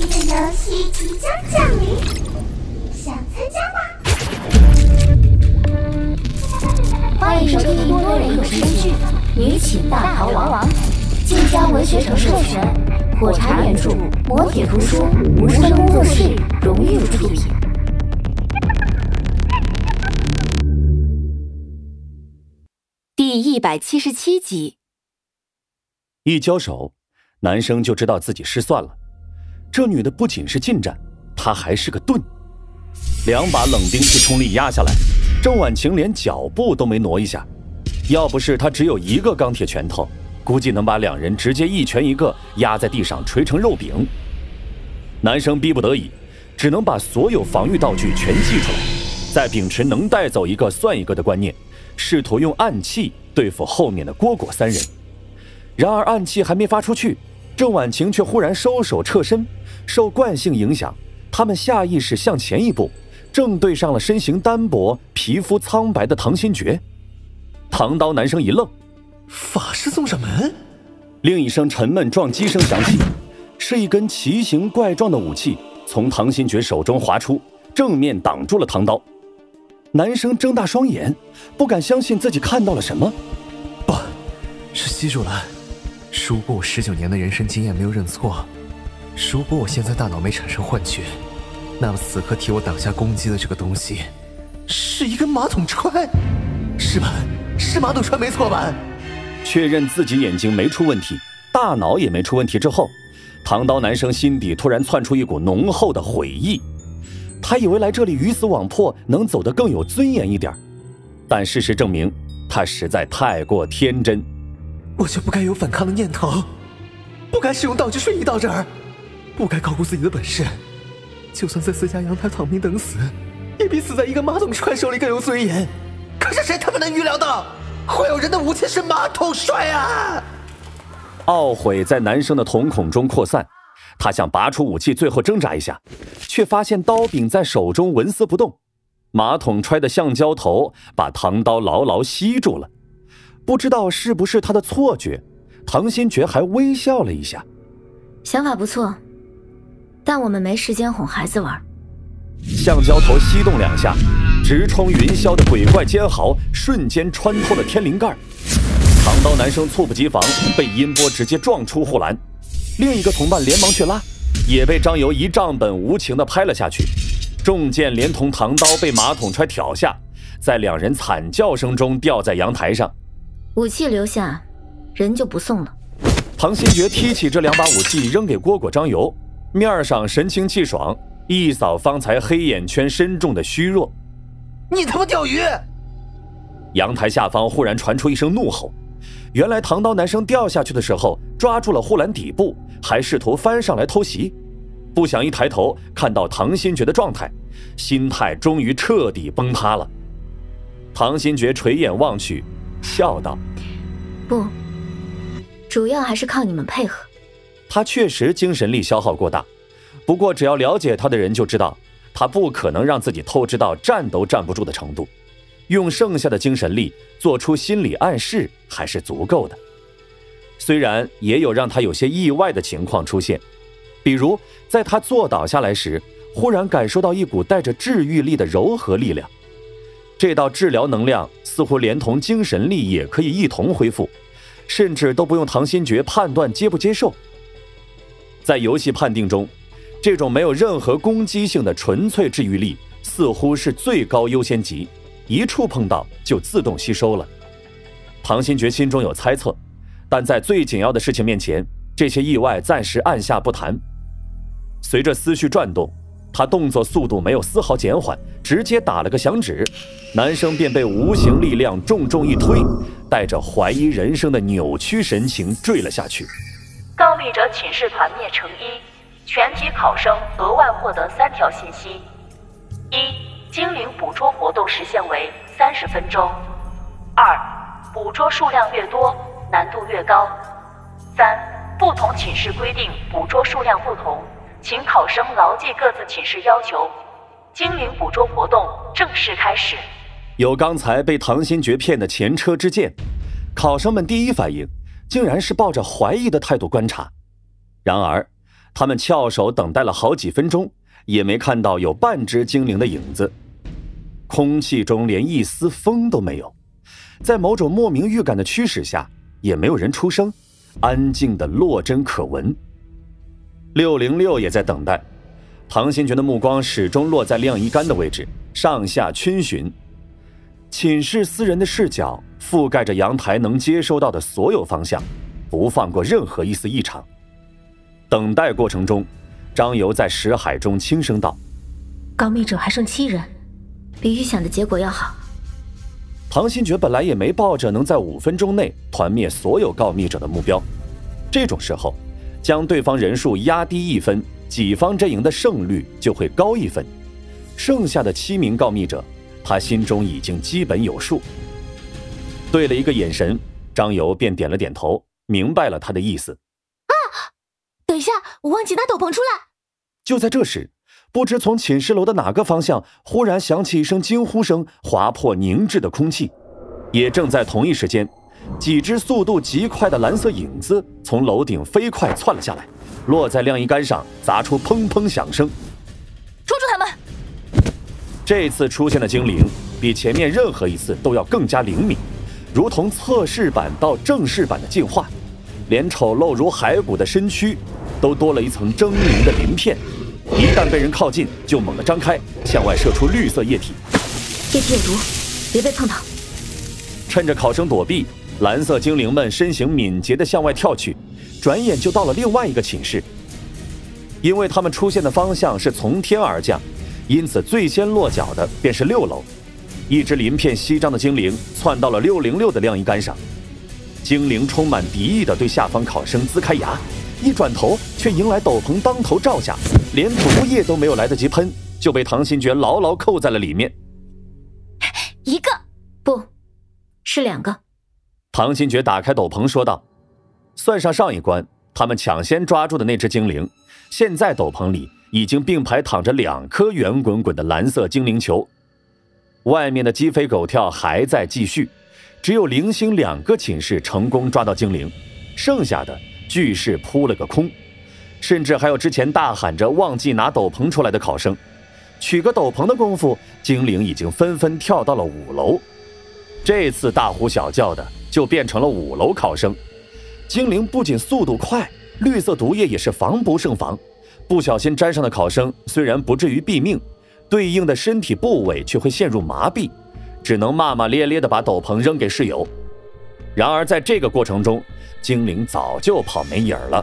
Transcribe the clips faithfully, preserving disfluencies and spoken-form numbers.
的游戏即将降临，想参加吗？ 欢迎收听多人有声剧《女寝大逃亡》，晋江文学城授权，火柴原著，磨铁图书，无声工作室荣誉出品。第一百七十七集。 一交手，男生就知道自己失算了。这女的不仅是近战，她还是个盾。两把冷兵器冲力压下来，郑婉晴连脚步都没挪一下。要不是她只有一个钢铁拳头，估计能把两人直接一拳一个压在地上捶成肉饼。男生逼不得已，只能把所有防御道具全祭出来，再秉持能带走一个算一个的观念，试图用暗器对付后面的蝈蝈三人。然而暗器还没发出去，郑婉晴却忽然收手撤身，受惯性影响，他们下意识向前一步，正对上了身形单薄、皮肤苍白的唐新觉。唐刀男生一愣， 法师送上门。 另一声沉闷撞击声响起，是一根奇形怪状的武器从唐新觉手中划出，正面挡住了唐刀。男生睁大双眼，不敢相信自己看到了什么。 不，是西竹兰。如果我十九年的人生经验没有认错，如果我现在大脑没产生幻觉，那么此刻替我挡下攻击的这个东西，是一根马桶揣。是吧？是马桶揣没错吧？ 确认自己眼睛没出问题，大脑也没出问题之后，唐刀男生心底突然窜出一股浓厚的悔意。他以为来这里鱼死网破，能走得更有尊严一点，但事实证明，他实在太过天真。 我就不该有反抗的念头，不该使用道具瞬移到这儿，不该高估自己的本事。就算在私家阳台躺平等死，也比死在一个马桶揣手里更有尊严。可是谁他妈能预料到，会有人的武器是马桶揣啊！ 懊悔在男生的瞳孔中扩散，他想拔出武器，最后挣扎一下，却发现刀柄在手中纹丝不动。马桶揣的橡胶头把唐刀牢牢吸住了。不知道是不是他的错觉，唐新觉还微笑了一下。 想法不错，但我们没时间哄孩子玩。 橡胶头吸动两下，直冲云霄的鬼怪尖嚎瞬间穿透了天灵盖。唐刀男生猝不及防，被音波直接撞出护栏。另一个同伴连忙去拉，也被张游一账本无情地拍了下去。重剑连同唐刀被马桶揣挑下，在两人惨叫声中吊在阳台上。 武器留下，人就不送了。 唐新觉踢起这两把武器扔给蝈蝈张游，面上神清气爽，一扫方才黑眼圈深重的虚弱。 你他妈钓鱼！ 阳台下方忽然传出一声怒吼，原来唐刀男生掉下去的时候抓住了护栏底部，还试图翻上来偷袭，不想一抬头看到唐新觉的状态，心态终于彻底崩塌了。唐新觉垂眼望去，笑道： 不，主要还是靠你们配合。 他确实精神力消耗过大，不过只要了解他的人就知道，他不可能让自己透支到站都站不住的程度，用剩下的精神力做出心理暗示还是足够的。虽然也有让他有些意外的情况出现，比如在他坐倒下来时，忽然感受到一股带着治愈力的柔和力量，这道治疗能量似乎连同精神力也可以一同恢复，甚至都不用唐新觉判断接不接受。在游戏判定中，这种没有任何攻击性的纯粹治愈力似乎是最高优先级，一触碰到就自动吸收了。唐新觉心中有猜测，但在最紧要的事情面前，这些意外暂时按下不谈。随着思绪转动，他动作速度没有丝毫减缓，直接打了个响指，男生便被无形力量重重一推，带着怀疑人生的扭曲神情坠了下去。 告密者寝室团灭成一，全体考生额外获得三条信息：一、精灵捕捉活动时限为三十分钟；二、捕捉数量越多，难度越高；三、不同寝室规定捕捉数量不同，请考生牢记各自寝室要求。精灵捕捉活动正式开始。 有刚才被唐新觉骗的前车之鉴，考生们第一反应竟然是抱着怀疑的态度观察。然而他们翘首等待了好几分钟，也没看到有半只精灵的影子。空气中连一丝风都没有，在某种莫名预感的驱使下，也没有人出声，安静的落针可闻。六零六也在等待，唐新觉的目光始终落在晾衣杆的位置，上下逡巡。寝室私人的视角覆盖着阳台能接收到的所有方向，不放过任何一丝异常。等待过程中，张游在识海中轻声道： 告密者还剩七人，比预想的结果要好。 唐新觉本来也没抱着能在五分钟内团灭所有告密者的目标，这种时候将对方人数压低一分，己方阵营的胜率就会高一分。剩下的七名告密者，他心中已经基本有数。对了一个眼神，张游便点了点头，明白了他的意思。 啊！等一下，我忘记拿斗篷出来。 就在这时，不知从寝室楼的哪个方向忽然响起一声惊呼声，划破凝滞的空气。也正在同一时间，几只速度极快的蓝色影子从楼顶飞快窜了下来，落在晾衣杆上，砸出砰砰响声。 捉住他们！ 这次出现的精灵比前面任何一次都要更加灵敏，如同测试版到正式版的进化，连丑陋如骸骨的身躯都多了一层狰狞的鳞片，一旦被人靠近就猛地张开，向外射出绿色液体。 液体有毒，别被碰到。 趁着考生躲避，蓝色精灵们身形敏捷地向外跳去，转眼就到了另外一个寝室。因为他们出现的方向是从天而降，因此最先落脚的便是六楼。一只鳞片稀张的精灵窜到了六零六的晾衣杆上，精灵充满敌意地对下方考生呲开牙，一转头却迎来斗篷当头照下，连毒液都没有来得及喷，就被唐新觉牢牢扣在了里面。 一个，不是两个。 唐新觉打开斗篷说道，算上上一关他们抢先抓住的那只精灵，现在斗篷里已经并排躺着两颗圆滚滚的蓝色精灵球。外面的鸡飞狗跳还在继续，只有零星两个寝室成功抓到精灵，剩下的俱是扑了个空，甚至还有之前大喊着忘记拿斗篷出来的考生。取个斗篷的功夫，精灵已经纷纷跳到了五楼。这次大呼小叫的就变成了五楼考生。精灵不仅速度快，绿色毒液也是防不胜防，不小心沾上的考生虽然不至于毙命，对应的身体部位却会陷入麻痹，只能骂骂咧咧地把斗篷扔给室友。然而在这个过程中，精灵早就跑没影了。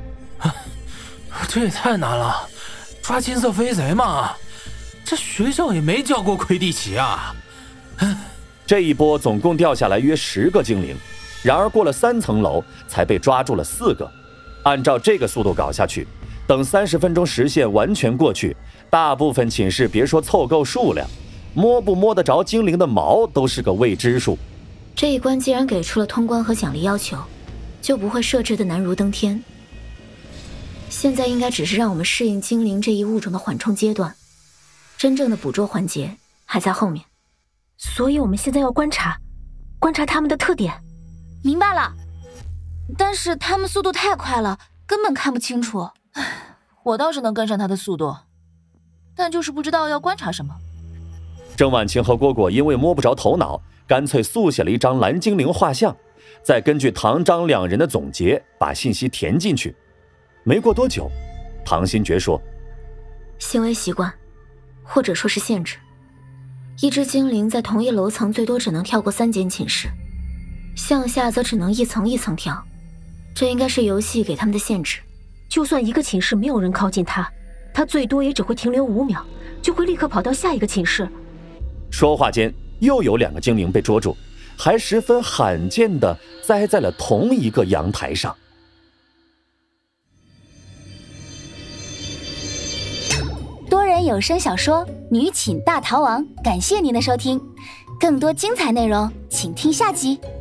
这也太难了，抓金色飞贼嘛，这学校也没教过魁地奇啊。 这一波总共掉下来约十个精灵，然而过了三层楼才被抓住了四个。按照这个速度搞下去，等三十分钟时限完全过去，大部分寝室别说凑够数量，摸不摸得着精灵的毛都是个未知数。 这一关既然给出了通关和奖励要求，就不会设置的难如登天。现在应该只是让我们适应精灵这一物种的缓冲阶段，真正的捕捉环节还在后面。 所以我们现在要观察，观察他们的特点。 明白了，但是他们速度太快了，根本看不清楚。 我倒是能跟上他的速度，但就是不知道要观察什么。 郑婉晴和蝈蝈因为摸不着头脑，干脆速写了一张蓝精灵画像，再根据唐张两人的总结把信息填进去。没过多久，唐新觉说， 行为习惯或者说是限制，一只精灵在同一楼层最多只能跳过三间寝室，向下则只能一层一层跳，这应该是游戏给他们的限制。 就算一个寝室没有人靠近他，他最多也只会停留五秒，就会立刻跑到下一个寝室。 说话间，又有两个精灵被捉住，还十分罕见地栽在了同一个阳台上。 多人有声小说《女寝大逃亡》，感谢您的收听，更多精彩内容请听下集。